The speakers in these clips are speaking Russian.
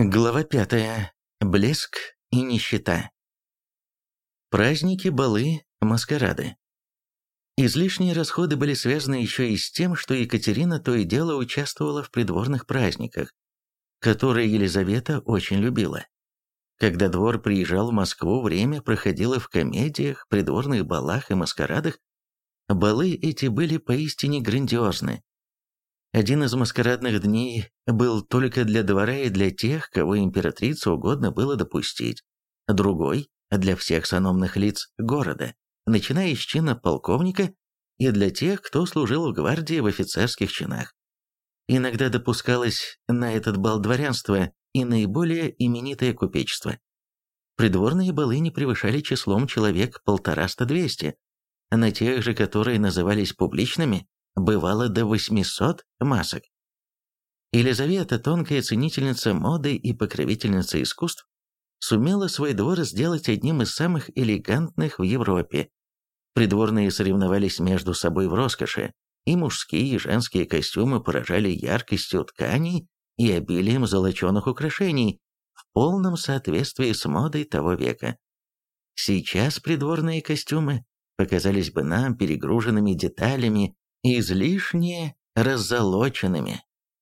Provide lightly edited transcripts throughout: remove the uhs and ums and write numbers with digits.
Глава 5. Блеск и нищета. Праздники, балы, маскарады. Излишние расходы были связаны еще и с тем, что Екатерина то и дело участвовала в придворных праздниках, которые Елизавета очень любила. Когда двор приезжал в Москву, время проходило в комедиях, придворных балах и маскарадах. Балы эти были поистине грандиозны. Один из маскарадных дней был только для двора и для тех, кого императрице угодно было допустить, другой– для всех сановных лиц города, начиная с чина полковника и для тех, кто служил в гвардии в офицерских чинах. Иногда допускалось на этот бал дворянство и наиболее именитое купечество. Придворные балы не превышали числом человек 150-200, на тех же, которые назывались публичными, бывало до 800 масок. Елизавета, тонкая ценительница моды и покровительница искусств, сумела свой двор сделать одним из самых элегантных в Европе. Придворные соревновались между собой в роскоши, и мужские и женские костюмы поражали яркостью тканей и обилием золоченых украшений в полном соответствии с модой того века. Сейчас придворные костюмы показались бы нам перегруженными деталями, излишне раззолоченными.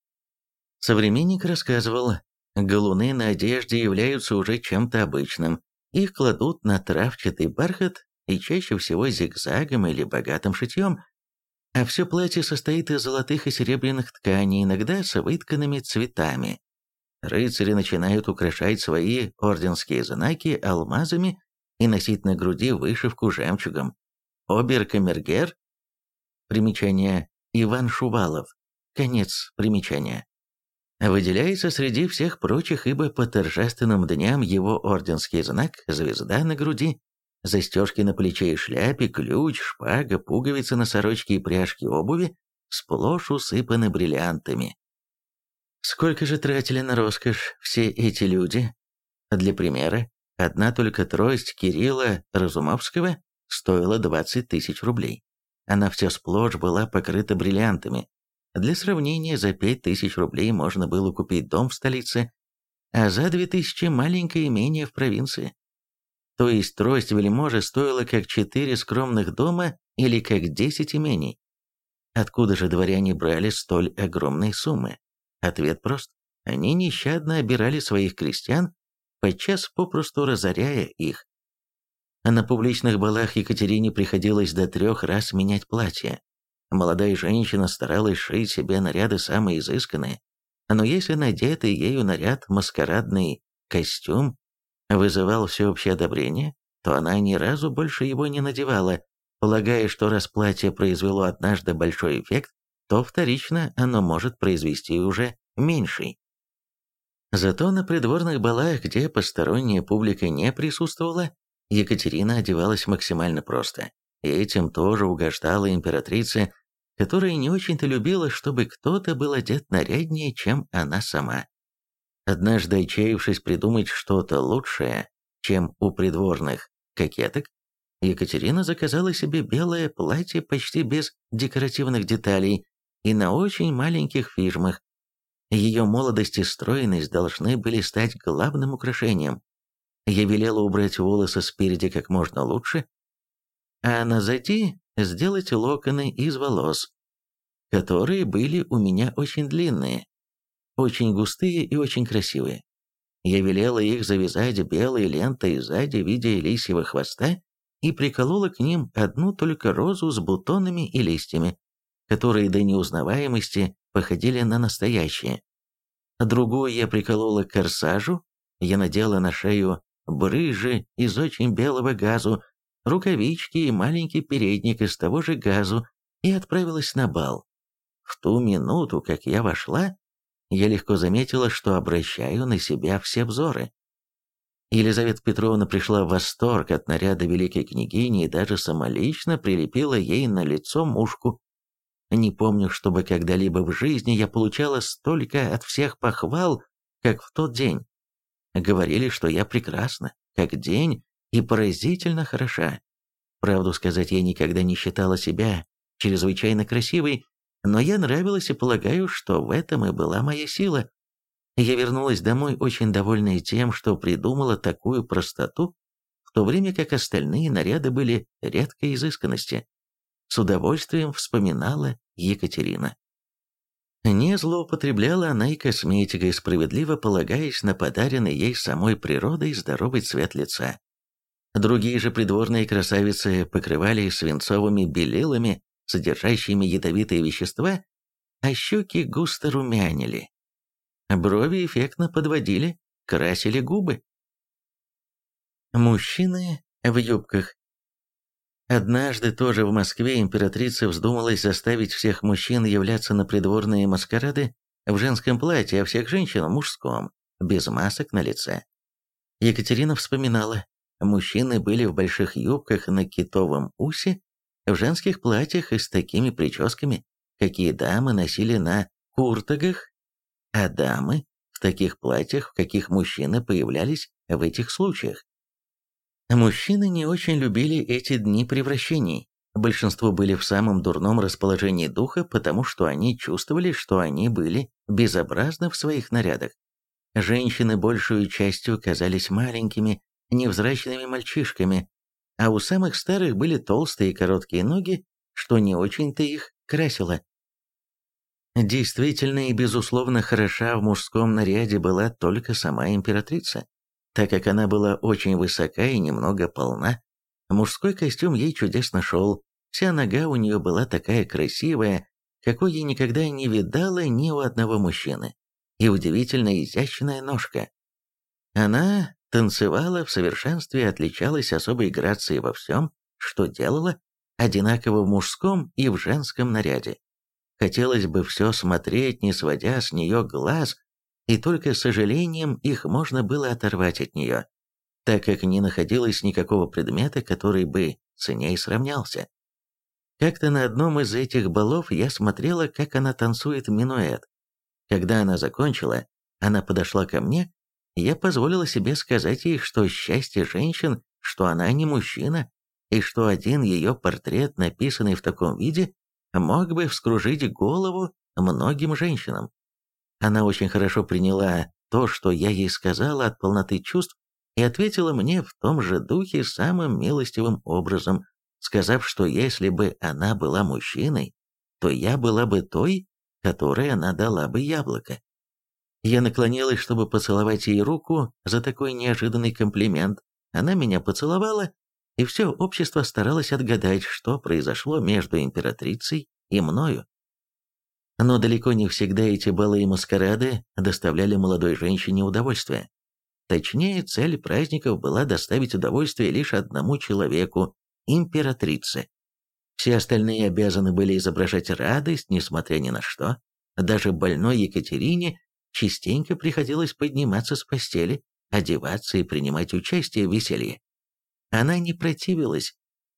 Современник рассказывал, галуны на одежде являются уже чем-то обычным. Их кладут на травчатый бархат и чаще всего зигзагом или богатым шитьем, а все платье состоит из золотых и серебряных тканей, иногда с вытканными цветами. Рыцари начинают украшать свои орденские знаки алмазами и носить на груди вышивку жемчугом. Обер-камергер. Примечание: Иван Шувалов. Конец примечания. Выделяется среди всех прочих, ибо по торжественным дням его орденский знак, звезда на груди, застежки на плече и шляпе, ключ, шпага, пуговицы на сорочке и пряжки обуви сплошь усыпаны бриллиантами. Сколько же тратили на роскошь все эти люди? Для примера, одна только трость Кирилла Разумовского стоила 20 тысяч рублей. Она вся сплошь была покрыта бриллиантами. Для сравнения, за 5000 рублей можно было купить дом в столице, а за 2000 маленькое имение в провинции. То есть трость вельможи стоила как 4 скромных дома или как 10 имений. Откуда же дворяне брали столь огромные суммы? Ответ прост. Они нещадно обирали своих крестьян, подчас попросту разоряя их. А на публичных балах Екатерине приходилось до 3 раз менять платье. Молодая женщина старалась шить себе наряды самые изысканные, но если надетый ею наряд, маскарадный костюм, вызывал всеобщее одобрение, то она ни разу больше его не надевала, полагая, что раз платье произвело однажды большой эффект, то вторично оно может произвести уже меньший. Зато на придворных балах, где посторонняя публика не присутствовала, Екатерина одевалась максимально просто, и этим тоже угождала императрице, которая не очень-то любила, чтобы кто-то был одет наряднее, чем она сама. Однажды, отчаявшись придумать что-то лучшее, чем у придворных кокеток, Екатерина заказала себе белое платье почти без декоративных деталей и на очень маленьких фижмах. Ее молодость и стройность должны были стать главным украшением. Я велела убрать волосы спереди как можно лучше, а назади сделать локоны из волос, которые были у меня очень длинные, очень густые и очень красивые. Я велела их завязать белой лентой сзади в виде лисьего хвоста и приколола к ним одну только розу с бутонами и листьями, которые до неузнаваемости походили на настоящие. Другую я приколола к корсажу, я надела на шею брыжи из очень белого газу, рукавички и маленький передник из того же газу и отправилась на бал. В ту минуту, как я вошла, я легко заметила, что обращаю на себя все взоры. Елизавета Петровна пришла в восторг от наряда великой княгини и даже самолично прилепила ей на лицо мушку. Не помню, чтобы когда-либо в жизни я получала столько от всех похвал, как в тот день. Говорили, что я прекрасна, как день, и поразительно хороша. Правду сказать, я никогда не считала себя чрезвычайно красивой, но я нравилась и полагаю, что в этом и была моя сила. Я вернулась домой очень довольная тем, что придумала такую простоту, в то время как остальные наряды были редкой изысканности. С удовольствием вспоминала Екатерина. Не злоупотребляла она и косметикой, справедливо полагаясь на подаренный ей самой природой здоровый цвет лица. Другие же придворные красавицы покрывали свинцовыми белилами, содержащими ядовитые вещества, а щеки густо румянили. Брови эффектно подводили, красили губы. Мужчины в юбках. Однажды тоже в Москве императрица вздумалась заставить всех мужчин являться на придворные маскарады в женском платье, а всех женщин в мужском, без масок на лице. Екатерина вспоминала, мужчины были в больших юбках на китовом усе, в женских платьях и с такими прическами, какие дамы носили на куртагах, а дамы в таких платьях, в каких мужчины появлялись в этих случаях. Мужчины не очень любили эти дни превращений. Большинство были в самом дурном расположении духа, потому что они чувствовали, что они были безобразны в своих нарядах. Женщины большую частью казались маленькими, невзрачными мальчишками, а у самых старых были толстые и короткие ноги, что не очень-то их красило. Действительно и безусловно хороша в мужском наряде была только сама императрица. Так как она была очень высока и немного полна, мужской костюм ей чудесно шел, вся нога у нее была такая красивая, какой я никогда не видала ни у одного мужчины, и удивительно изящная ножка. Она танцевала в совершенстве и отличалась особой грацией во всем, что делала, одинаково в мужском и в женском наряде. Хотелось бы все смотреть, не сводя с нее глаз, и только с сожалением их можно было оторвать от нее, так как не находилось никакого предмета, который бы с ней сравнялся. Как-то на одном из этих балов я смотрела, как она танцует минуэт. Когда она закончила, она подошла ко мне, и я позволила себе сказать ей, что счастье женщин, что она не мужчина, и что один ее портрет, написанный в таком виде, мог бы вскружить голову многим женщинам. Она очень хорошо приняла то, что я ей сказала от полноты чувств, и ответила мне в том же духе самым милостивым образом, сказав, что если бы она была мужчиной, то я была бы той, которой она дала бы яблоко. Я наклонилась, чтобы поцеловать ей руку за такой неожиданный комплимент. Она меня поцеловала, и все общество старалось отгадать, что произошло между императрицей и мною. Но далеко не всегда эти балы и маскарады доставляли молодой женщине удовольствие. Точнее, цель праздников была доставить удовольствие лишь одному человеку – императрице. Все остальные обязаны были изображать радость, несмотря ни на что. Даже больной Екатерине частенько приходилось подниматься с постели, одеваться и принимать участие в веселье. Она не противилась.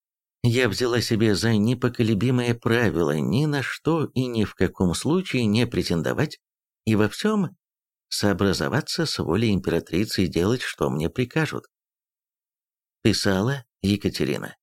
Я взяла себе за непоколебимое правило ни на что и ни в каком случае не претендовать, и во всем сообразоваться с волей императрицы и делать, что мне прикажут. Писала Екатерина.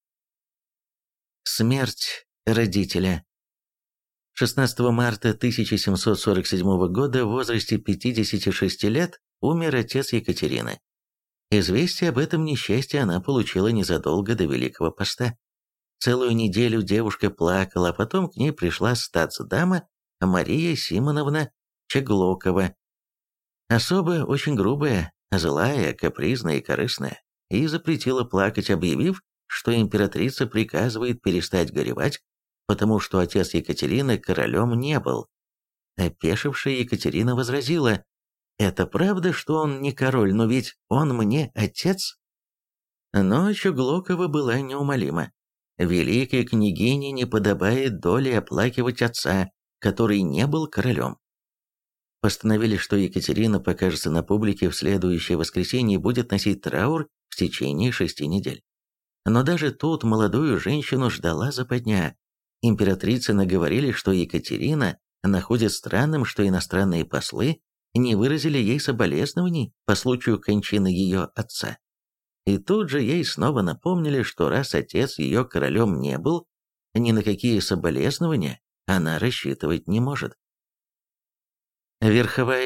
Смерть родителя. 16 марта 1747 года в возрасте 56 лет умер отец Екатерины. Известие об этом несчастье она получила незадолго до Великого Поста. Целую неделю девушка плакала, а потом к ней пришла статсдама Мария Симоновна Чеглокова. Особо очень грубая, злая, капризная и корыстная, и запретила плакать, объявив, что императрица приказывает перестать горевать, потому что отец Екатерины королем не был. Опешившая Екатерина возразила: «Это правда, что он не король, но ведь он мне отец?» Но Чеглокова была неумолима. Великой княгине не подобает доли оплакивать отца, который не был королем. Постановили, что Екатерина покажется на публике в следующее воскресенье и будет носить траур в течение 6 недель. Но даже тут молодую женщину ждала западня. Императрицы наговорили, что Екатерина находит странным, что иностранные послы не выразили ей соболезнований по случаю кончины ее отца. И тут же ей снова напомнили, что раз отец ее королем не был, ни на какие соболезнования она рассчитывать не может. Верховая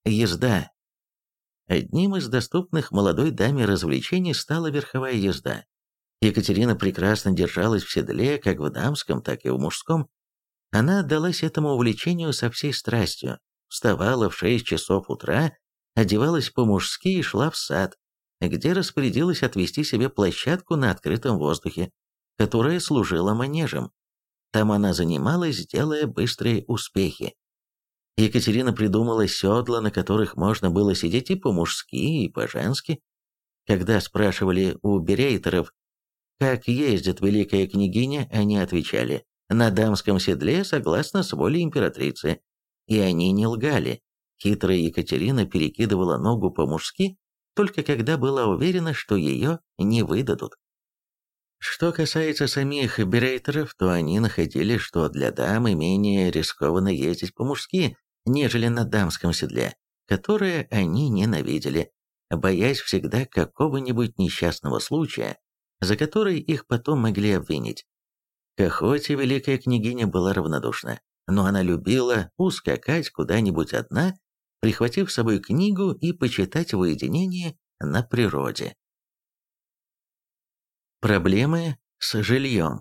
Езда. Одним из доступных молодой даме развлечений стала верховая езда. Екатерина прекрасно держалась в седле, как в дамском, так и в мужском. Она отдалась этому увлечению со всей страстью, вставала в 6 часов утра, одевалась по-мужски и шла в сад, где распорядилась отвести себе площадку на открытом воздухе, которая служила манежем. Там она занималась, делая быстрые успехи. Екатерина придумала седла, на которых можно было сидеть и по-мужски, и по-женски. Когда спрашивали у берейтеров, как ездит великая княгиня, они отвечали: на дамском седле, согласно с волей императрицы. И они не лгали. Хитрая Екатерина перекидывала ногу по-мужски, только когда была уверена, что ее не выдадут. Что касается самих берейтеров, то они находили, что для дамы менее рискованно ездить по-мужски, нежели на дамском седле, которое они ненавидели, боясь всегда какого-нибудь несчастного случая, за который их потом могли обвинить. К охоте великая княгиня была равнодушна, но она любила ускакать куда-нибудь одна, прихватив с собой книгу и почитать в уединении на природе. Проблемы с жильем.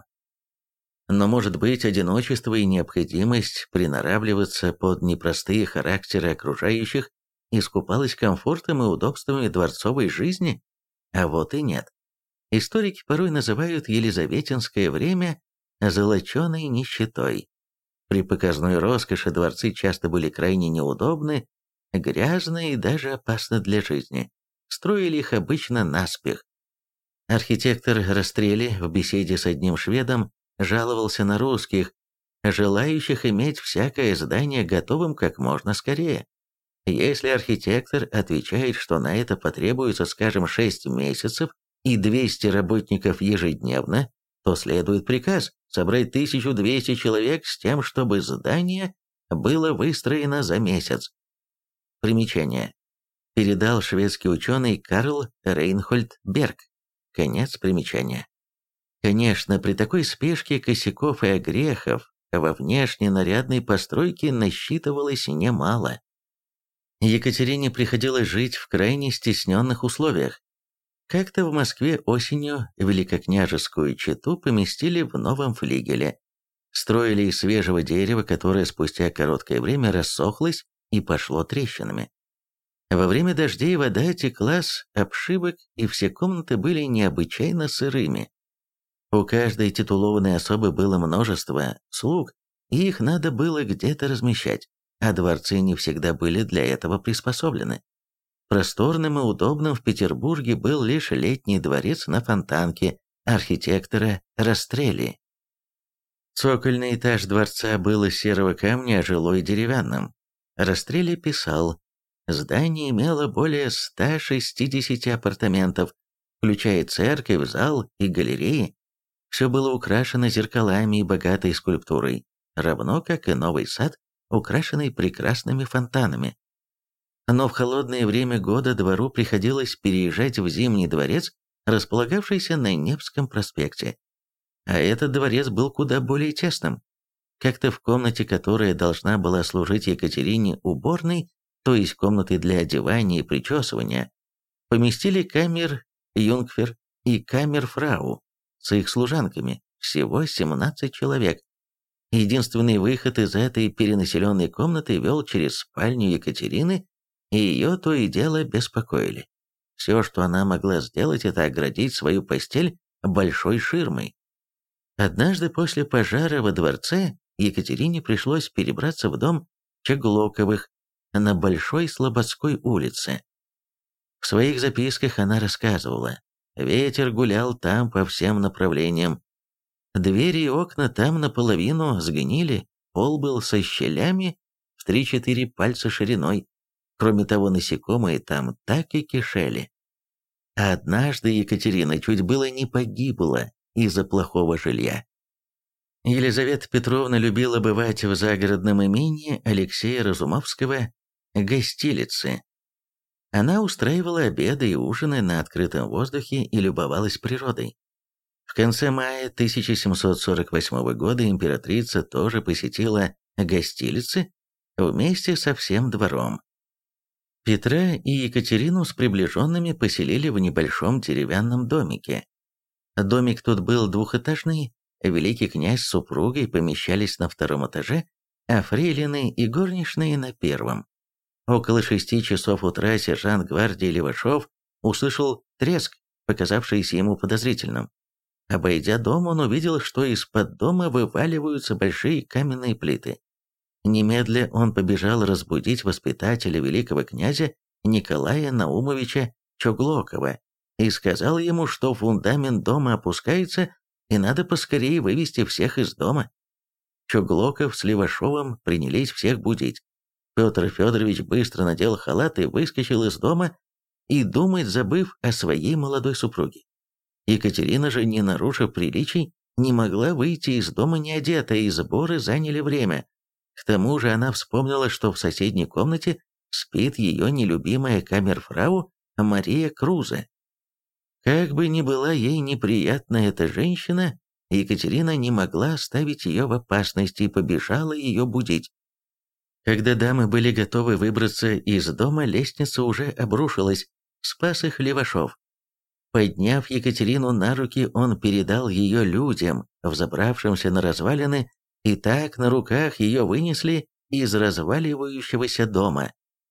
Но, может быть, одиночество и необходимость приноравливаться под непростые характеры окружающих искупалось комфортом и удобствами дворцовой жизни? А вот и нет. Историки порой называют елизаветинское время золоченой нищетой. При показной роскоши дворцы часто были крайне неудобны, грязны и даже опасны для жизни. Строили их обычно наспех. Архитектор Растрелли в беседе с одним шведом жаловался на русских, желающих иметь всякое здание готовым как можно скорее. Если архитектор отвечает, что на это потребуется, скажем, 6 месяцев и 200 работников ежедневно, то следует приказ собрать 1200 человек с тем, чтобы здание было выстроено за месяц. Примечание. Передал шведский ученый Карл Рейнхольд Берг. Конец примечания. Конечно, при такой спешке косяков и огрехов во внешне нарядной постройке насчитывалось немало. Екатерине приходилось жить в крайне стесненных условиях. Как-то в Москве осенью великокняжескую чету поместили в новом флигеле. Строили из свежего дерева, которое спустя короткое время рассохлось и пошло трещинами. Во время дождей вода текла с обшивок, и все комнаты были необычайно сырыми. У каждой титулованной особы было множество слуг, и их надо было где-то размещать, а дворцы не всегда были для этого приспособлены. Просторным и удобным в Петербурге был лишь летний дворец на Фонтанке архитектора Растрелли. Цокольный этаж дворца был из серого камня, а жилой деревянным. Растрелли писал: здание имело более 160 апартаментов, включая церковь, зал и галереи. Все было украшено зеркалами и богатой скульптурой, равно как и новый сад, украшенный прекрасными фонтанами. Но в холодное время года двору приходилось переезжать в Зимний дворец, располагавшийся на Невском проспекте. А этот дворец был куда более тесным. Как-то в комнате, которая должна была служить Екатерине уборной, то есть комнатой для одевания и причесывания, поместили камер-юнгфер и камер-фрау с их служанками, всего 17 человек. Единственный выход из этой перенаселенной комнаты вел через спальню Екатерины, и ее то и дело беспокоили. Все, что она могла сделать, это оградить свою постель большой ширмой. Однажды после пожара во дворце Екатерине пришлось перебраться в дом Чаглоковых на Большой Слободской улице. В своих записках она рассказывала: ветер гулял там по всем направлениям. Двери и окна там наполовину сгнили, пол был со щелями в 3-4 пальца шириной. Кроме того, насекомые там так и кишели. А однажды Екатерина чуть было не погибла из-за плохого жилья. Елизавета Петровна любила бывать в загородном имении Алексея Разумовского гостилицы. Она устраивала обеды и ужины на открытом воздухе и любовалась природой. В конце мая 1748 года императрица тоже посетила гостилицы вместе со всем двором. Петра и Екатерину с приближенными поселили в небольшом деревянном домике. Домик тут был двухэтажный, великий князь с супругой помещались на втором этаже, а фрейлины и горничные на первом. Около 6 часов утра сержант гвардии Левашов услышал треск, показавшийся ему подозрительным. Обойдя дом, он увидел, что из-под дома вываливаются большие каменные плиты. Немедля он побежал разбудить воспитателя великого князя Николая Наумовича Чоглокова и сказал ему, что фундамент дома опускается и надо поскорее вывести всех из дома. Чоглоков с Левашовым принялись всех будить. Петр Федорович быстро надел халат и выскочил из дома, и думать забыв о своей молодой супруге. Екатерина же, не нарушив приличий, не могла выйти из дома неодетая, и сборы заняли время. К тому же она вспомнила, что в соседней комнате спит ее нелюбимая камерфрау Мария Крузе. Как бы ни была ей неприятна эта женщина, Екатерина не могла оставить ее в опасности и побежала ее будить. Когда дамы были готовы выбраться из дома, лестница уже обрушилась, спас их Левашов. Подняв Екатерину на руки, он передал ее людям, взобравшимся на развалины, и так на руках ее вынесли из разваливающегося дома.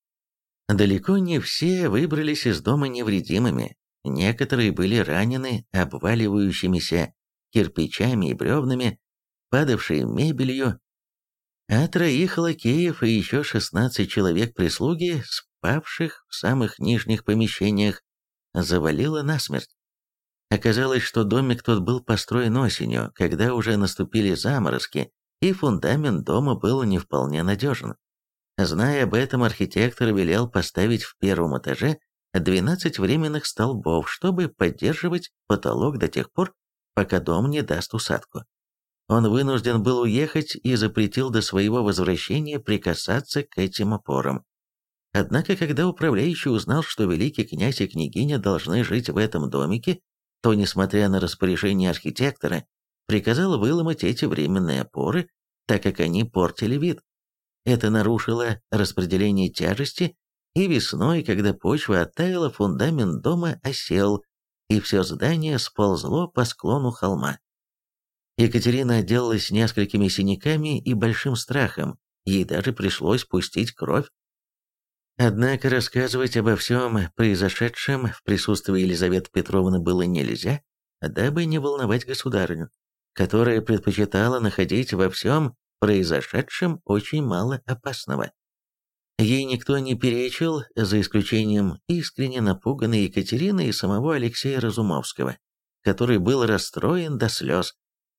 Далеко не все выбрались из дома невредимыми, некоторые были ранены обваливающимися кирпичами и бревнами, падавшей мебелью, а 3 лакеев и еще 16 человек прислуги, спавших в самых нижних помещениях, завалило насмерть. Оказалось, что домик тот был построен осенью, когда уже наступили заморозки, и фундамент дома был не вполне надежен. Зная об этом, архитектор велел поставить в первом этаже 12 временных столбов, чтобы поддерживать потолок до тех пор, пока дом не даст усадку. Он вынужден был уехать и запретил до своего возвращения прикасаться к этим опорам. Однако, когда управляющий узнал, что великий князь и княгиня должны жить в этом домике, то, несмотря на распоряжение архитектора, приказал выломать эти временные опоры, так как они портили вид. Это нарушило распределение тяжести, и весной, когда почва оттаяла, фундамент дома осел, и все здание сползло по склону холма. Екатерина отделалась несколькими синяками и большим страхом, ей даже пришлось пустить кровь. Однако рассказывать обо всем произошедшем в присутствии Елизаветы Петровны было нельзя, дабы не волновать государыню, которая предпочитала находить во всем произошедшем очень мало опасного. Ей никто не перечил, за исключением искренне напуганной Екатерины и самого Алексея Разумовского, который был расстроен до слез.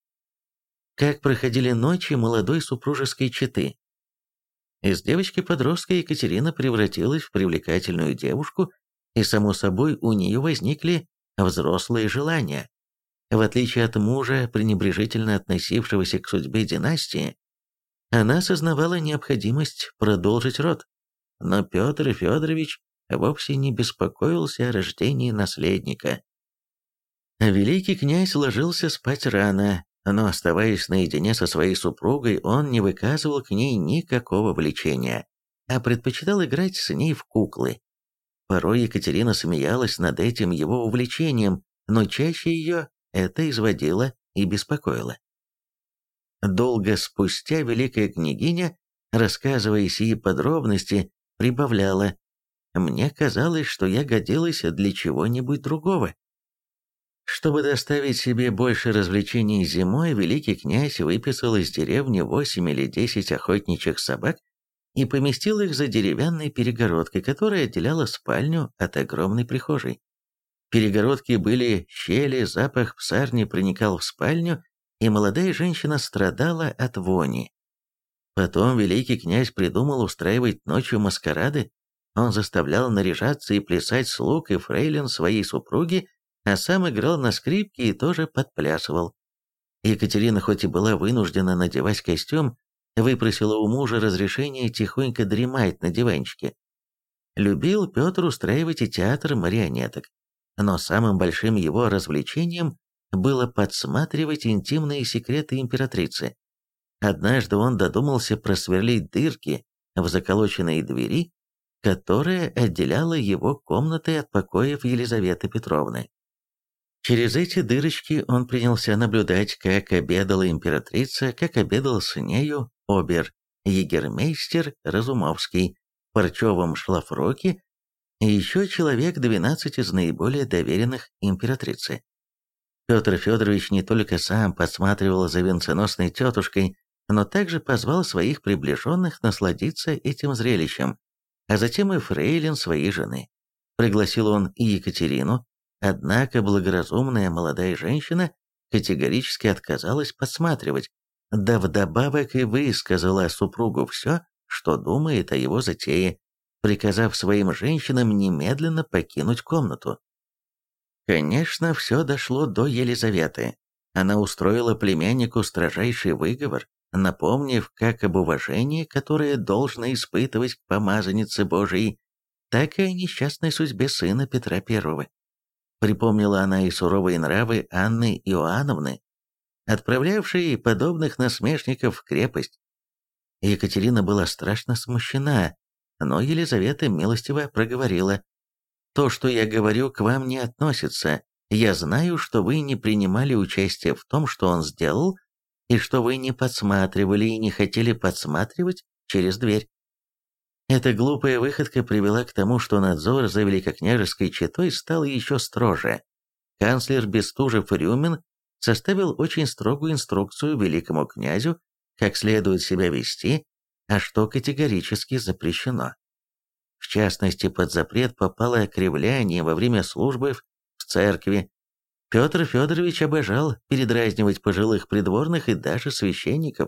Как проходили ночи молодой супружеской четы. Из девочки-подростка Екатерина превратилась в привлекательную девушку, и, само собой, у нее возникли взрослые желания. В отличие от мужа, пренебрежительно относившегося к судьбе династии, она осознавала необходимость продолжить род. Но Петр Федорович вовсе не беспокоился о рождении наследника. Великий князь ложился спать рано, но, оставаясь наедине со своей супругой, он не выказывал к ней никакого влечения, а предпочитал играть с ней в куклы. Порой Екатерина смеялась над этим его увлечением, но чаще ее это изводило и беспокоило. Долго спустя великая княгиня, рассказывая сии подробности, прибавляла: «Мне казалось, что я годилась для чего-нибудь другого». Чтобы доставить себе больше развлечений зимой, великий князь выписал из деревни 8 или 10 охотничьих собак и поместил их за деревянной перегородкой, которая отделяла спальню от огромной прихожей. В перегородке были щели, запах псарни проникал в спальню, и молодая женщина страдала от вони. Потом великий князь придумал устраивать ночью маскарады. Он заставлял наряжаться и плясать слуг и фрейлин своей супруги, а сам играл на скрипке и тоже подплясывал. Екатерина, хоть и была вынуждена надевать костюм, выпросила у мужа разрешение тихонько дремать на диванчике. Любил Петр устраивать и театр марионеток, но самым большим его развлечением было подсматривать интимные секреты императрицы. Однажды он додумался просверлить дырки в заколоченные двери, которая отделяла его комнаты от покоев Елизаветы Петровны. Через эти дырочки он принялся наблюдать, как обедала императрица, как обедал с нею обер-егермейстер Разумовский в парчевом шлафроке и еще человек 12 из наиболее доверенных императрицы. Петр Федорович не только сам подсматривал за венценосной тетушкой, но также позвал своих приближенных насладиться этим зрелищем, а затем и фрейлин своей жены. Пригласил он и Екатерину, однако благоразумная молодая женщина категорически отказалась подсматривать, да вдобавок и высказала супругу все, что думает о его затее, приказав своим женщинам немедленно покинуть комнату. Конечно, все дошло до Елизаветы. Она устроила племяннику строжайший выговор, напомнив как об уважении, которое должно испытывать к помазаннице Божией, так и о несчастной судьбе сына Петра I. Припомнила она и суровые нравы Анны Иоанновны, отправлявшей подобных насмешников в крепость. Екатерина была страшно смущена, но Елизавета милостиво проговорила: «То, что я говорю, к вам не относится. Я знаю, что вы не принимали участия в том, что он сделал, и что вы не подсматривали и не хотели подсматривать через дверь». Эта глупая выходка привела к тому, что надзор за великокняжеской четой стал еще строже. Канцлер Бестужев-Рюмин составил очень строгую инструкцию великому князю, как следует себя вести, а что категорически запрещено. В частности, под запрет попало окривляние во время службы в церкви. Петр Федорович обожал передразнивать пожилых придворных и даже священников.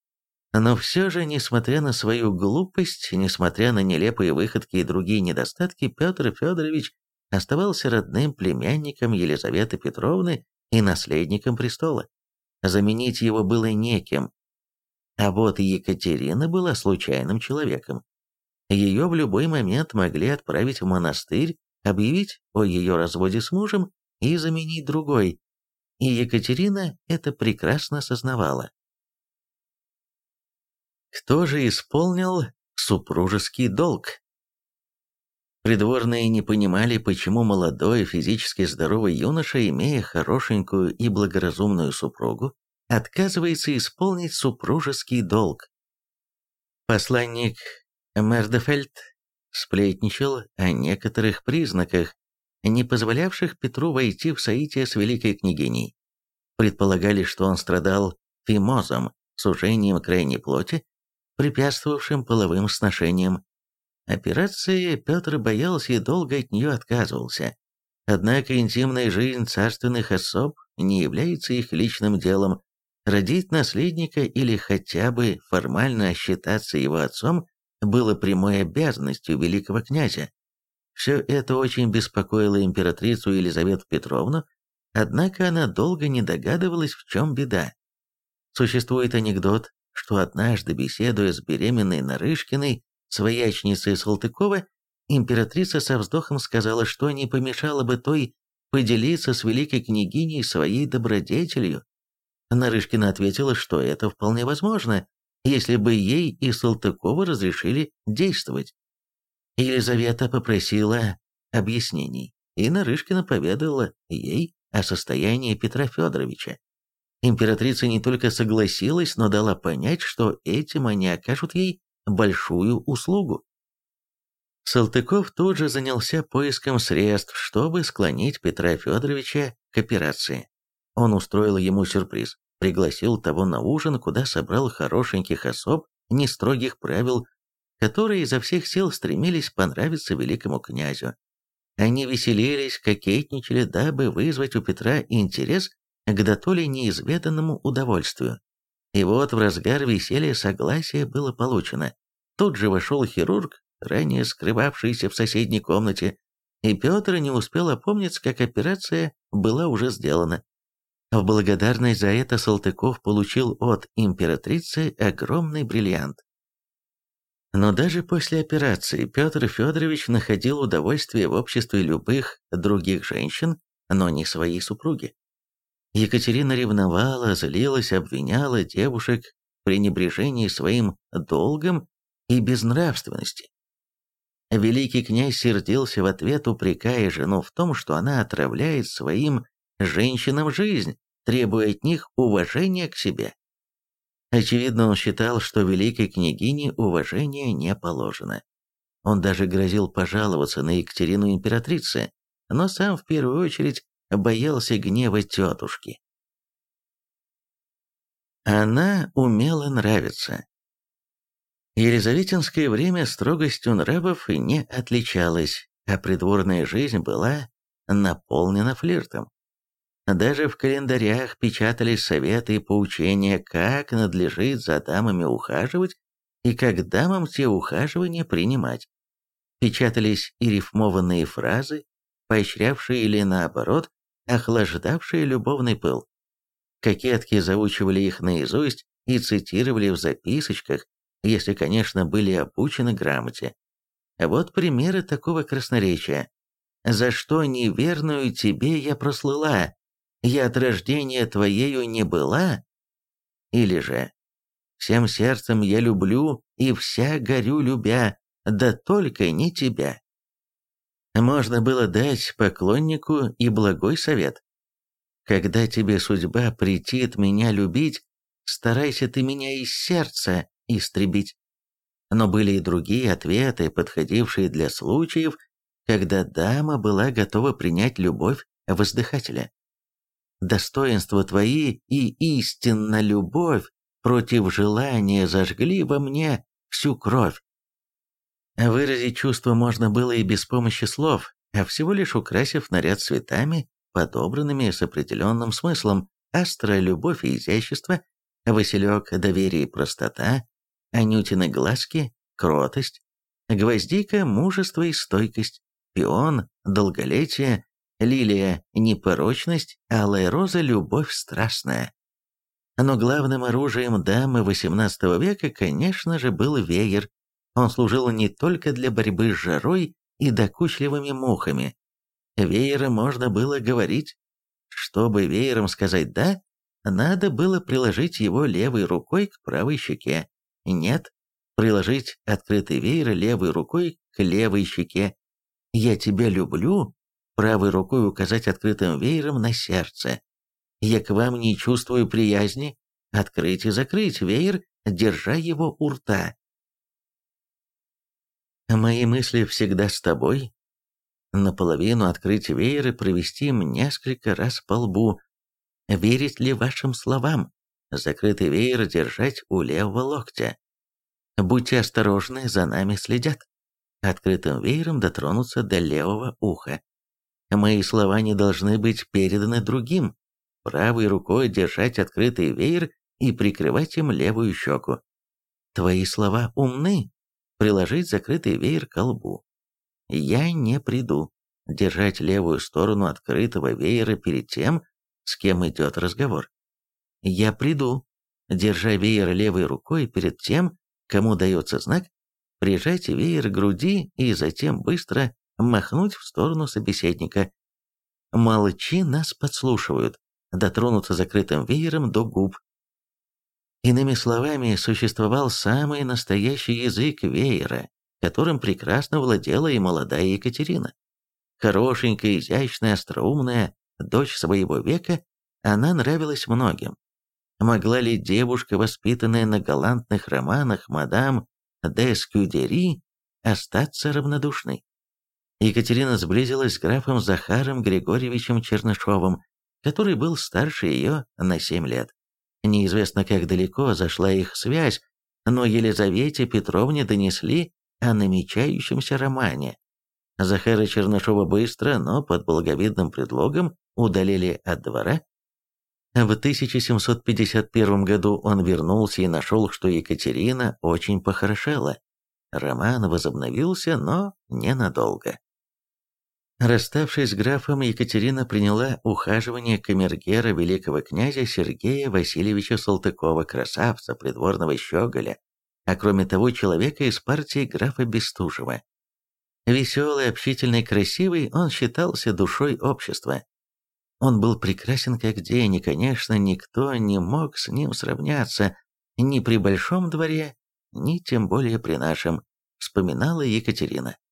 Но все же, несмотря на свою глупость, несмотря на нелепые выходки и другие недостатки, Петр Федорович оставался родным племянником Елизаветы Петровны и наследником престола. Заменить его было некем. А вот Екатерина была случайным человеком. Ее в любой момент могли отправить в монастырь, объявить о ее разводе с мужем и заменить другой. И Екатерина это прекрасно сознавала. Кто же исполнил супружеский долг? Придворные не понимали, почему молодой, физически здоровый юноша, имея хорошенькую и благоразумную супругу, отказывается исполнить супружеский долг. Посланник Мердефельд сплетничал о некоторых признаках, не позволявших Петру войти в соитие с великой княгиней. Предполагали, что он страдал фимозом, сужением крайней плоти, препятствовавшим половым сношениям. Операции Петр боялся и долго от нее отказывался. Однако интимная жизнь царственных особ не является их личным делом. Родить наследника или хотя бы формально считаться его отцом было прямой обязанностью великого князя. Все это очень беспокоило императрицу Елизавету Петровну, однако она долго не догадывалась, в чем беда. Существует анекдот, что однажды, беседуя с беременной Нарышкиной, своячницей Салтыкова, императрица со вздохом сказала, что не помешало бы той поделиться с великой княгиней своей добродетелью. Нарышкина ответила, что это вполне возможно, если бы ей и Салтыкову разрешили действовать. Елизавета попросила объяснений, и Нарышкина поведала ей о состоянии Петра Федоровича. Императрица не только согласилась, но дала понять, что этим они окажут ей большую услугу. Салтыков тут же занялся поиском средств, чтобы склонить Петра Федоровича к операции. Он устроил ему сюрприз, пригласил того на ужин, куда собрал хорошеньких особ, не строгих правил, которые изо всех сил стремились понравиться великому князю. Они веселились, кокетничали, дабы вызвать у Петра интерес к дотоле неизведанному удовольствию. И вот в разгар веселья согласие было получено. Тут же вошел хирург, ранее скрывавшийся в соседней комнате, и Петр не успел опомниться, как операция была уже сделана. В благодарность за это Салтыков получил от императрицы огромный бриллиант. Но даже после операции Петр Федорович находил удовольствие в обществе любых других женщин, но не своей супруги. Екатерина ревновала, злилась, обвиняла девушек в пренебрежении своим долгом и безнравственности. Великий князь сердился в ответ, упрекая жену в том, что она отравляет своим женщинам жизнь, требуя от них уважения к себе. Очевидно, он считал, что великой княгине уважения не положено. Он даже грозил пожаловаться на Екатерину императрице, но сам в первую очередь боялся гнева тетушки. Она умела нравиться. Елизаветинское время строгостью нравов не отличалось, а придворная жизнь была наполнена флиртом. Даже в календарях печатались советы и поучения, как надлежит за дамами ухаживать и как дамам те ухаживания принимать. Печатались и рифмованные фразы, поощрявшие или наоборот, охлаждавшие любовный пыл. Кокетки заучивали их наизусть и цитировали в записочках, если, конечно, были обучены грамоте. Вот примеры такого красноречия. «За что неверную тебе я прослыла? Я от рождения твоею не была?» Или же «Всем сердцем я люблю и вся горю любя, да только не тебя». Можно было дать поклоннику и благой совет. «Когда тебе судьба претит меня любить, старайся ты меня из сердца истребить». Но были и другие ответы, подходившие для случаев, когда дама была готова принять любовь воздыхателя. «Достоинства твои и истинна любовь против желания зажгли во мне всю кровь». Выразить чувство можно было и без помощи слов, а всего лишь украсив наряд цветами, подобранными с определенным смыслом: астрая любовь и изящество, василек доверие и простота, анютины глазки кротость, гвоздика мужество и стойкость, пион долголетие, лилия непорочность, алая роза любовь страстная. Но главным оружием дамы XVIII века, конечно же, был веер. Он служил не только для борьбы с жарой и докучливыми мухами. Веером можно было говорить. Чтобы веером сказать «да», надо было приложить его левой рукой к правой щеке. Нет, приложить открытый веер левой рукой к левой щеке. «Я тебя люблю», правой рукой указать открытым веером на сердце. «Я к вам не чувствую приязни», открыть и закрыть веер, держа его у рта. «Мои мысли всегда с тобой». Наполовину открыть веер и провести им несколько раз по лбу. «Верить ли вашим словам?» Закрытый веер держать у левого локтя. «Будьте осторожны, за нами следят». Открытым веером дотронуться до левого уха. «Мои слова не должны быть переданы другим». Правой рукой держать открытый веер и прикрывать им левую щеку. «Твои слова умны». Приложить закрытый веер к лбу. «Я не приду». Держать левую сторону открытого веера перед тем, с кем идет разговор. «Я приду». Держа веер левой рукой перед тем, кому дается знак, прижать веер к груди и затем быстро махнуть в сторону собеседника. «Молчи, нас подслушивают». Дотронуться закрытым веером до губ. Иными словами, существовал самый настоящий язык веера, которым прекрасно владела и молодая Екатерина. Хорошенькая, изящная, остроумная, дочь своего века, она нравилась многим. Могла ли девушка, воспитанная на галантных романах мадам де Скюдери, остаться равнодушной? Екатерина сблизилась с графом Захаром Григорьевичем Чернышовым, который был старше ее на 7 лет. Неизвестно, как далеко зашла их связь, но Елизавете Петровне донесли о намечающемся романе. Захара Чернышова быстро, но под благовидным предлогом удалили от двора. В 1751 году он вернулся и нашел, что Екатерина очень похорошела. Роман возобновился, но ненадолго. Расставшись с графом, Екатерина приняла ухаживание камергера великого князя Сергея Васильевича Салтыкова, красавца, придворного щеголя, а кроме того человека из партии графа Бестужева. Веселый, общительный, красивый, он считался душой общества. Он был прекрасен как день, и, конечно, никто не мог с ним сравняться ни при большом дворе, ни тем более при нашем, вспоминала Екатерина.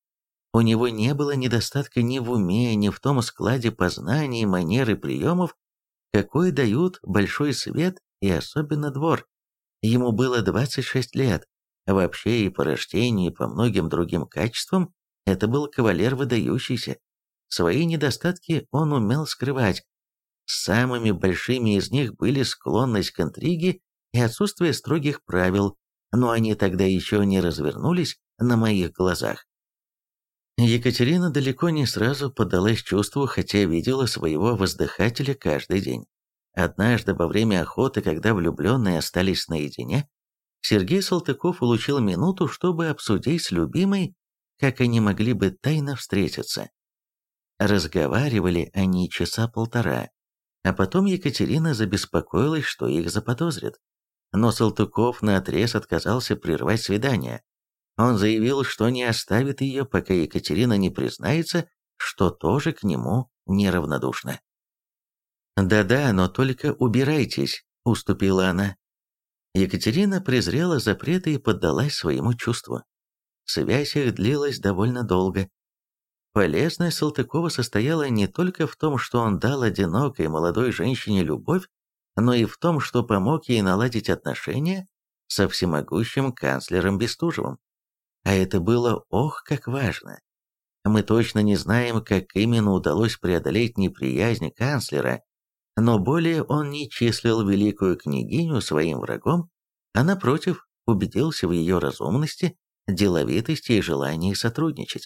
У него не было недостатка ни в уме, ни в том складе познаний, манер и приемов, какой дают большой свет и особенно двор. Ему было 26 лет. Вообще и по рождению, и по многим другим качествам это был кавалер выдающийся. Свои недостатки он умел скрывать. Самыми большими из них были склонность к интриге и отсутствие строгих правил, но они тогда еще не развернулись на моих глазах. Екатерина далеко не сразу поддалась чувству, хотя видела своего воздыхателя каждый день. Однажды во время охоты, когда влюбленные остались наедине, Сергей Салтыков улучил минуту, чтобы обсудить с любимой, как они могли бы тайно встретиться. Разговаривали они часа полтора, а потом Екатерина забеспокоилась, что их заподозрят. Но Салтыков наотрез отказался прервать свидание. Он заявил, что не оставит ее, пока Екатерина не признается, что тоже к нему неравнодушна. «Да-да, но только убирайтесь», — уступила она. Екатерина презрела запреты и поддалась своему чувству. Связь их длилась довольно долго. Полезность Салтыкова состояла не только в том, что он дал одинокой молодой женщине любовь, но и в том, что помог ей наладить отношения со всемогущим канцлером Бестужевым. А это было ох как важно. Мы точно не знаем, как именно удалось преодолеть неприязнь канцлера, но более он не числил великую княгиню своим врагом, а напротив, убедился в ее разумности, деловитости и желании сотрудничать.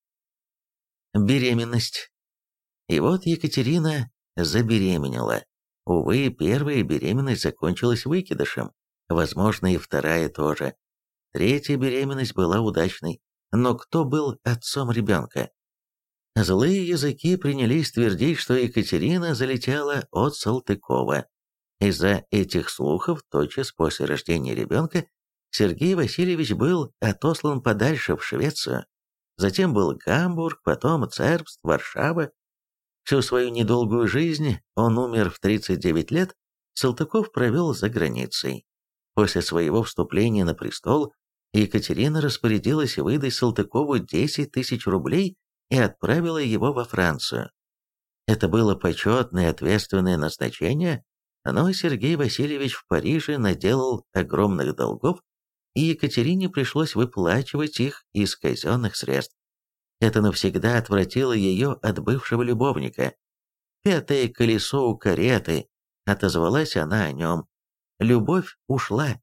Беременность. И вот Екатерина забеременела. Увы, первая беременность закончилась выкидышем, возможно, и вторая тоже. Третья беременность была удачной, но кто был отцом ребенка? Злые языки принялись твердить, что Екатерина залетела от Салтыкова. Из-за этих слухов, тотчас после рождения ребенка, Сергей Васильевич был отослан подальше в Швецию. Затем был Гамбург, потом Цербст, Варшава. Всю свою недолгую жизнь, он умер в 39 лет, Салтыков провел за границей. После своего вступления на престол Екатерина распорядилась выдать Салтыкову 10 тысяч рублей и отправила его во Францию. Это было почетное и ответственное назначение, но Сергей Васильевич в Париже наделал огромных долгов, и Екатерине пришлось выплачивать их из казенных средств. Это навсегда отвратило ее от бывшего любовника. «Пятое колесо у кареты», — отозвалась она о нем. Любовь ушла.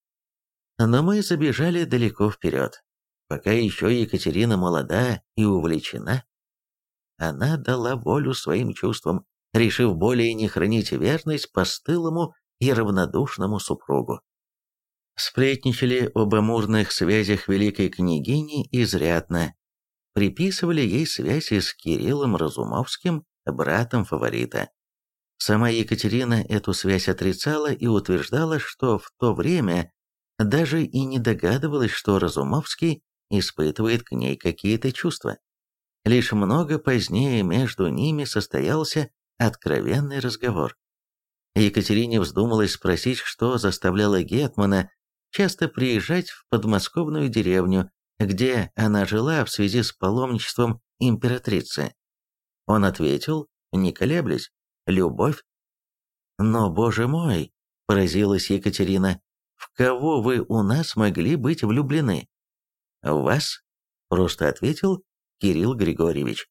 Но мы забежали далеко вперед. Пока еще Екатерина молода и увлечена, она дала волю своим чувствам, решив более не хранить верность постылому и равнодушному супругу. Сплетничали об амурных связях великой княгини изрядно. Приписывали ей связи с Кириллом Разумовским, братом фаворита. Сама Екатерина эту связь отрицала и утверждала, что в то время даже и не догадывалась, что Разумовский испытывает к ней какие-то чувства. Лишь много позднее между ними состоялся откровенный разговор. Екатерине вздумалось спросить, что заставляло гетмана часто приезжать в подмосковную деревню, где она жила в связи с паломничеством императрицы. Он ответил, не колеблясь, любовь. «Но, боже мой!» – поразилась Екатерина. «В кого вы у нас могли быть влюблены?» «В вас», – просто ответил Кирилл Григорьевич.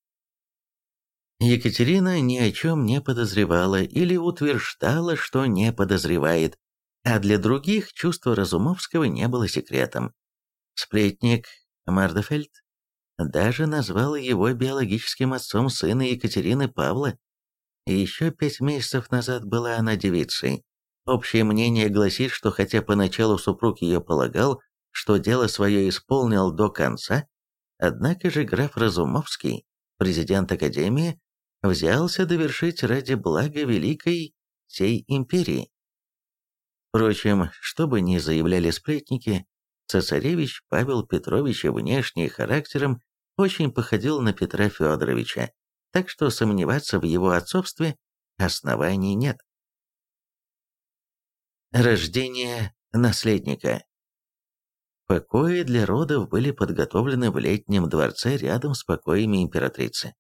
Екатерина ни о чем не подозревала или утверждала, что не подозревает, а для других чувство Разумовского не было секретом. Сплетник Мардефельд даже назвал его биологическим отцом сына Екатерины Павла. Еще 5 месяцев назад была она девицей. Общее мнение гласит, что хотя поначалу супруг ее полагал, что дело свое исполнил до конца, однако же граф Разумовский, президент Академии, взялся довершить ради блага великой сей империи. Впрочем, что бы ни заявляли сплетники, цесаревич Павел Петрович и внешне и характером очень походил на Петра Федоровича, так что сомневаться в его отцовстве оснований нет. Рождение наследника. Покои для родов были подготовлены в летнем дворце рядом с покоями императрицы.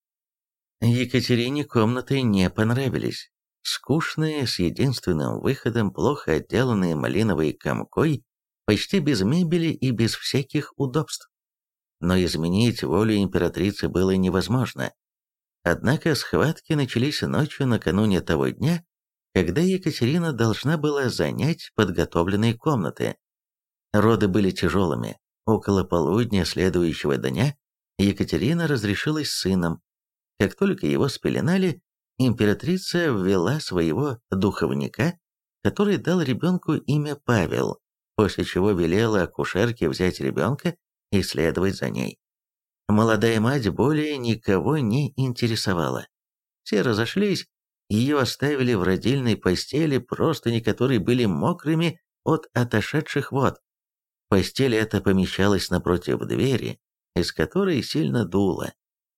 Екатерине комнаты не понравились. Скучные, с единственным выходом, плохо отделанные малиновой комкой, почти без мебели и без всяких удобств. Но изменить волю императрицы было невозможно. Однако схватки начались ночью накануне того дня, когда Екатерина должна была занять подготовленные комнаты. Роды были тяжелыми. Около полудня следующего дня Екатерина разрешилась с сыном. Как только его спеленали, императрица ввела своего духовника, который дал ребенку имя Павел, после чего велела акушерке взять ребенка и следовать за ней. Молодая мать более никого не интересовала. Все разошлись, ее оставили в родильной постели, простыни которой были мокрыми от отошедших вод. Постель эта помещалась напротив двери, из которой сильно дуло.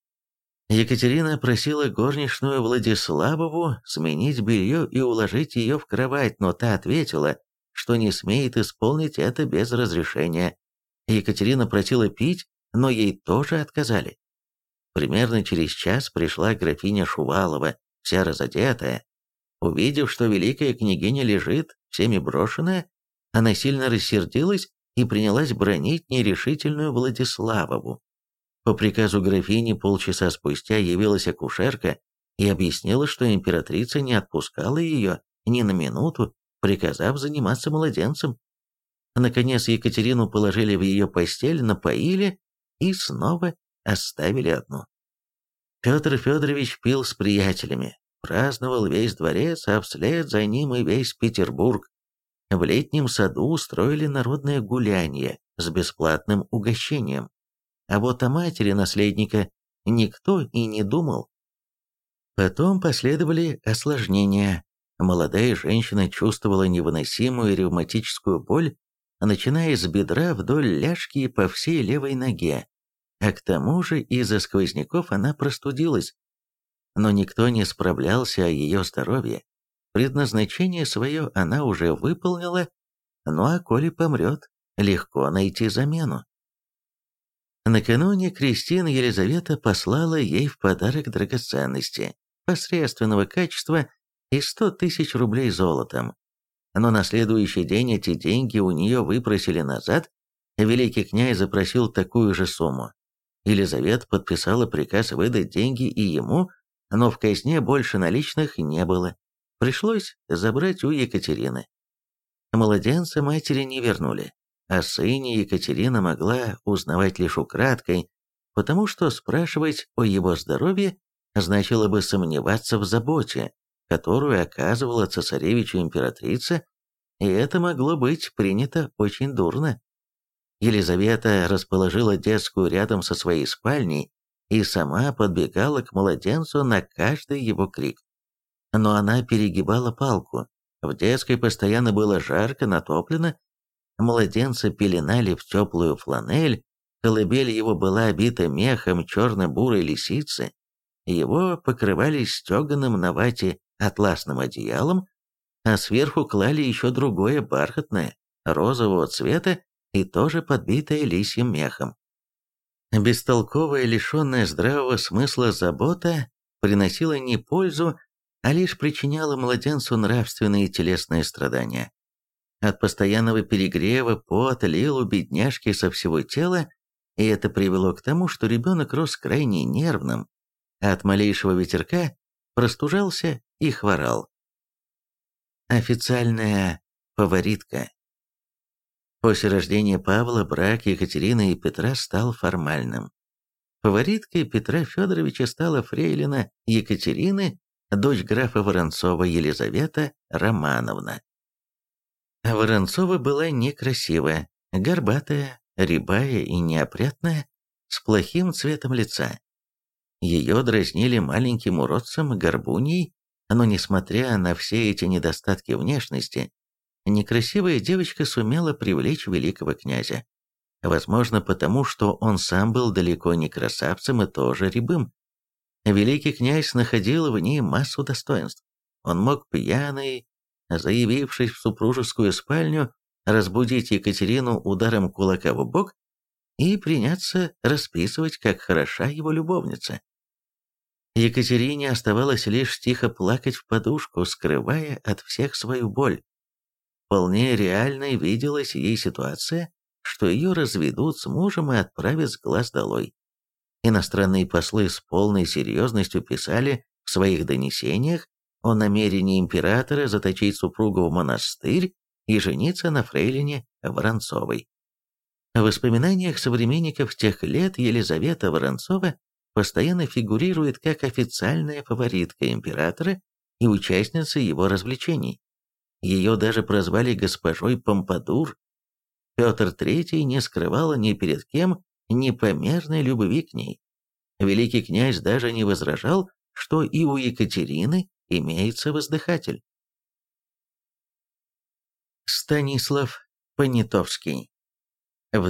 Екатерина просила горничную Владиславову сменить белье и уложить ее в кровать, но та ответила, что не смеет исполнить это без разрешения. Екатерина просила пить, но ей тоже отказали. Примерно через час пришла графиня Шувалова, вся разодетая. Увидев, что великая княгиня лежит, всеми брошенная, она сильно рассердилась и принялась бранить нерешительную Владиславову. По приказу графини полчаса спустя явилась акушерка и объяснила, что императрица не отпускала ее ни на минуту, приказав заниматься младенцем. Наконец Екатерину положили в ее постель, напоили и снова оставили одну. Петр Федорович пил с приятелями, праздновал весь дворец, а вслед за ним и весь Петербург. В летнем саду устроили народное гуляние с бесплатным угощением. А вот о матери наследника никто и не думал. Потом последовали осложнения. Молодая женщина чувствовала невыносимую ревматическую боль, начиная с бедра вдоль ляжки и по всей левой ноге. А к тому же из-за сквозняков она простудилась. Но никто не справлялся о ее здоровье. Предназначение свое она уже выполнила, ну а коли помрет, легко найти замену. Накануне Кристина Елизавета послала ей в подарок драгоценности посредственного качества и 100 тысяч рублей золотом. Но на следующий день эти деньги у нее выпросили назад, великий князь запросил такую же сумму. Елизавета подписала приказ выдать деньги и ему, но в казне больше наличных не было. Пришлось забрать у Екатерины. Младенца матери не вернули. О сыне Екатерина могла узнавать лишь украдкой, потому что спрашивать о его здоровье значило бы сомневаться в заботе, которую оказывала цесаревичу императрица, и это могло быть принято очень дурно. Елизавета расположила детскую рядом со своей спальней и сама подбегала к младенцу на каждый его крик. Но она перегибала палку. В детской постоянно было жарко, натоплено. Младенца пеленали в теплую фланель, колыбель его была обита мехом черно-бурой лисицы, его покрывали стеганым на вате атласным одеялом, а сверху клали еще другое бархатное, розового цвета и тоже подбитое лисьим мехом. Бестолковая, лишенная здравого смысла забота приносила не пользу, а лишь причиняла младенцу нравственные и телесные страдания. От постоянного перегрева пот лил у бедняжки со всего тела, и это привело к тому, что ребенок рос крайне нервным, а от малейшего ветерка простужался и хворал. Официальная фаворитка. После рождения Павла брак Екатерины и Петра стал формальным. Фавориткой Петра Федоровича стала фрейлина Екатерины, дочь графа Воронцова Елизавета Романовна. Воронцова была некрасивая, горбатая, рябая и неопрятная, с плохим цветом лица. Ее дразнили маленьким уродцем Горбуньей, но несмотря на все эти недостатки внешности, некрасивая девочка сумела привлечь великого князя. Возможно, потому что он сам был далеко не красавцем и тоже рябым. Великий князь находил в ней массу достоинств. Он мог пьяный, заявившись в супружескую спальню, разбудить Екатерину ударом кулака в бок и приняться расписывать, как хороша его любовница. Екатерине оставалось лишь тихо плакать в подушку, скрывая от всех свою боль. Вполне реальной виделась ей ситуация, что ее разведут с мужем и отправят с глаз долой. Иностранные послы с полной серьезностью писали в своих донесениях о намерении императора заточить супругу в монастырь и жениться на фрейлине Воронцовой. В воспоминаниях современников тех лет Елизавета Воронцова постоянно фигурирует как официальная фаворитка императора и участница его развлечений. Ее даже прозвали госпожой Помпадур. Петр III не скрывал ни перед кем непомерной любви к ней. Великий князь даже не возражал, что и у Екатерины имеется воздыхатель. Станислав Понятовский. В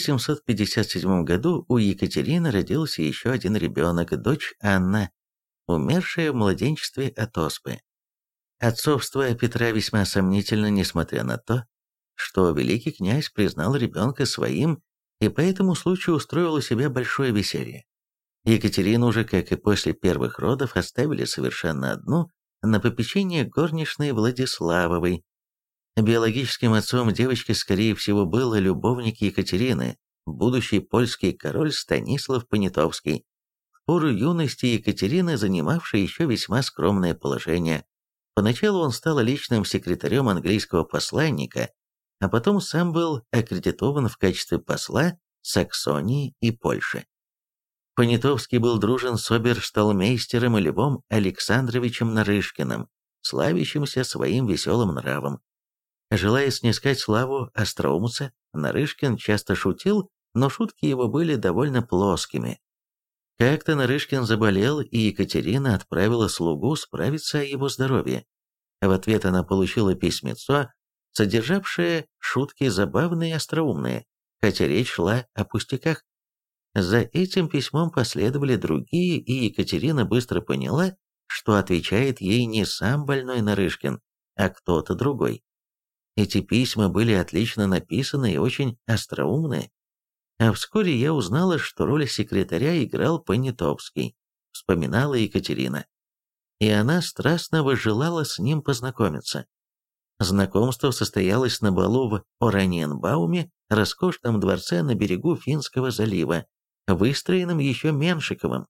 1757 году у Екатерины родился еще один ребенок, дочь Анна, умершая в младенчестве от оспы. Отцовство Петра весьма сомнительно, несмотря на то, что великий князь признал ребенка своим и по этому случаю устроил у себя большое веселье. Екатерину же, как и после первых родов, оставили совершенно одну на попечение горничной Владиславовой. Биологическим отцом девочки, скорее всего, был любовник Екатерины, будущий польский король Станислав Понятовский, в пору юности Екатерины занимавший еще весьма скромное положение. Поначалу он стал личным секретарем английского посланника, а потом сам был аккредитован в качестве посла Саксонии и Польши. Понятовский был дружен с обершталмейстером и Львом Александровичем Нарышкиным, славящимся своим веселым нравом. Желая снискать славу остроумца, Нарышкин часто шутил, но шутки его были довольно плоскими. Как-то Нарышкин заболел, и Екатерина отправила слугу справиться о его здоровье. В ответ она получила письмецо, содержавшее шутки забавные и остроумные, хотя речь шла о пустяках. За этим письмом последовали другие, и Екатерина быстро поняла, что отвечает ей не сам больной Нарышкин, а кто-то другой. Эти письма были отлично написаны и очень остроумные. А вскоре я узнала, что роль секретаря играл Понятовский, вспоминала Екатерина. И она страстно возжелала с ним познакомиться. Знакомство состоялось на балу в Ораниенбауме, роскошном дворце на берегу Финского залива, выстроенном еще Меншиковым.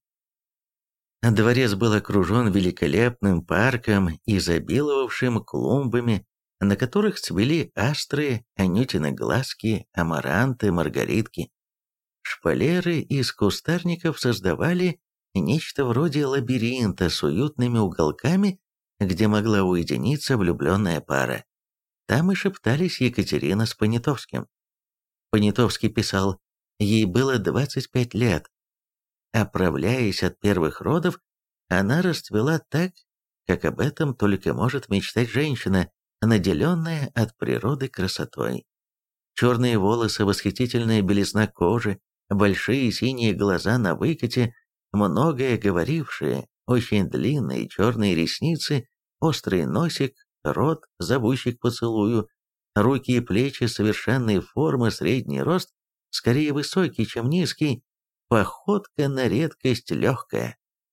Дворец был окружен великолепным парком, изобиловавшим клумбами, на которых цвели астры, анютины глазки, амаранты, маргаритки. Шпалеры из кустарников создавали нечто вроде лабиринта с уютными уголками, где могла уединиться влюбленная пара. Там и шептались Екатерина с Понятовским. Понятовский писал, ей было 25 лет. Оправляясь от первых родов, она расцвела так, как об этом только может мечтать женщина, наделенная от природы красотой. Черные волосы, восхитительная белизна кожи, большие синие глаза на выкате, многое говорившие, очень длинные черные ресницы, острый носик, рот, зовущий к поцелую, руки и плечи совершенной формы, средний рост, скорее высокий, чем низкий, походка на редкость легкая.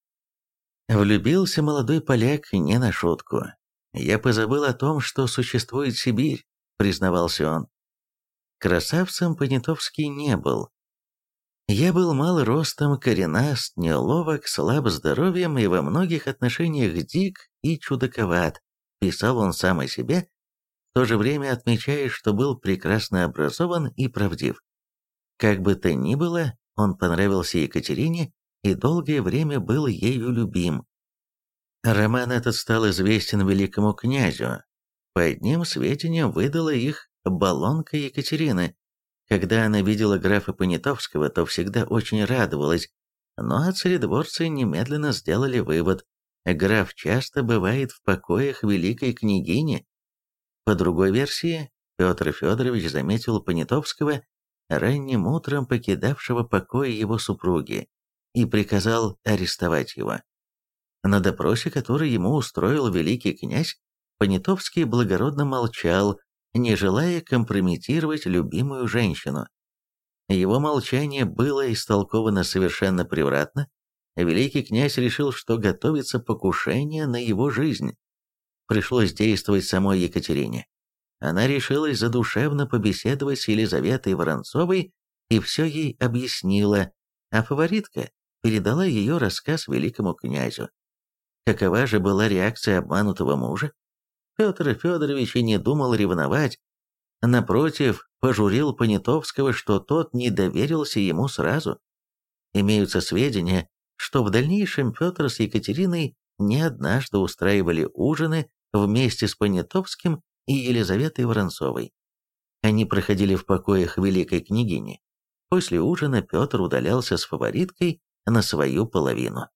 Влюбился молодой поляк не на шутку. «Я позабыл о том, что существует Сибирь», — признавался он. Красавцем Понятовский не был. «Я был мал ростом, коренаст, неловок, слаб здоровьем и во многих отношениях дик и чудаковат», — писал он сам о себе, в то же время отмечая, что был прекрасно образован и правдив. Как бы то ни было, он понравился Екатерине и долгое время был ею любим. Роман этот стал известен великому князю. По одним сведениям выдала их баллонка Екатерины. Когда она видела графа Понятовского, то всегда очень радовалась, но царедворцы немедленно сделали вывод: граф часто бывает в покоях великой княгини. По другой версии, Петр Федорович заметил Понятовского ранним утром покидавшего покои его супруги и приказал арестовать его. На допросе, который ему устроил великий князь, Понятовский благородно молчал, не желая компрометировать любимую женщину. Его молчание было истолковано совершенно превратно. Великий князь решил, что готовится покушение на его жизнь. Пришлось действовать самой Екатерине. Она решилась задушевно побеседовать с Елизаветой Воронцовой и все ей объяснила, а фаворитка передала ее рассказ великому князю. Какова же была реакция обманутого мужа? Петр Федорович и не думал ревновать. Напротив, пожурил Понятовского, что тот не доверился ему сразу. Имеются сведения, что в дальнейшем Петр с Екатериной не однажды устраивали ужины вместе с Понятовским и Елизаветой Воронцовой. Они проходили в покоях великой княгини. После ужина Петр удалялся с фавориткой на свою половину.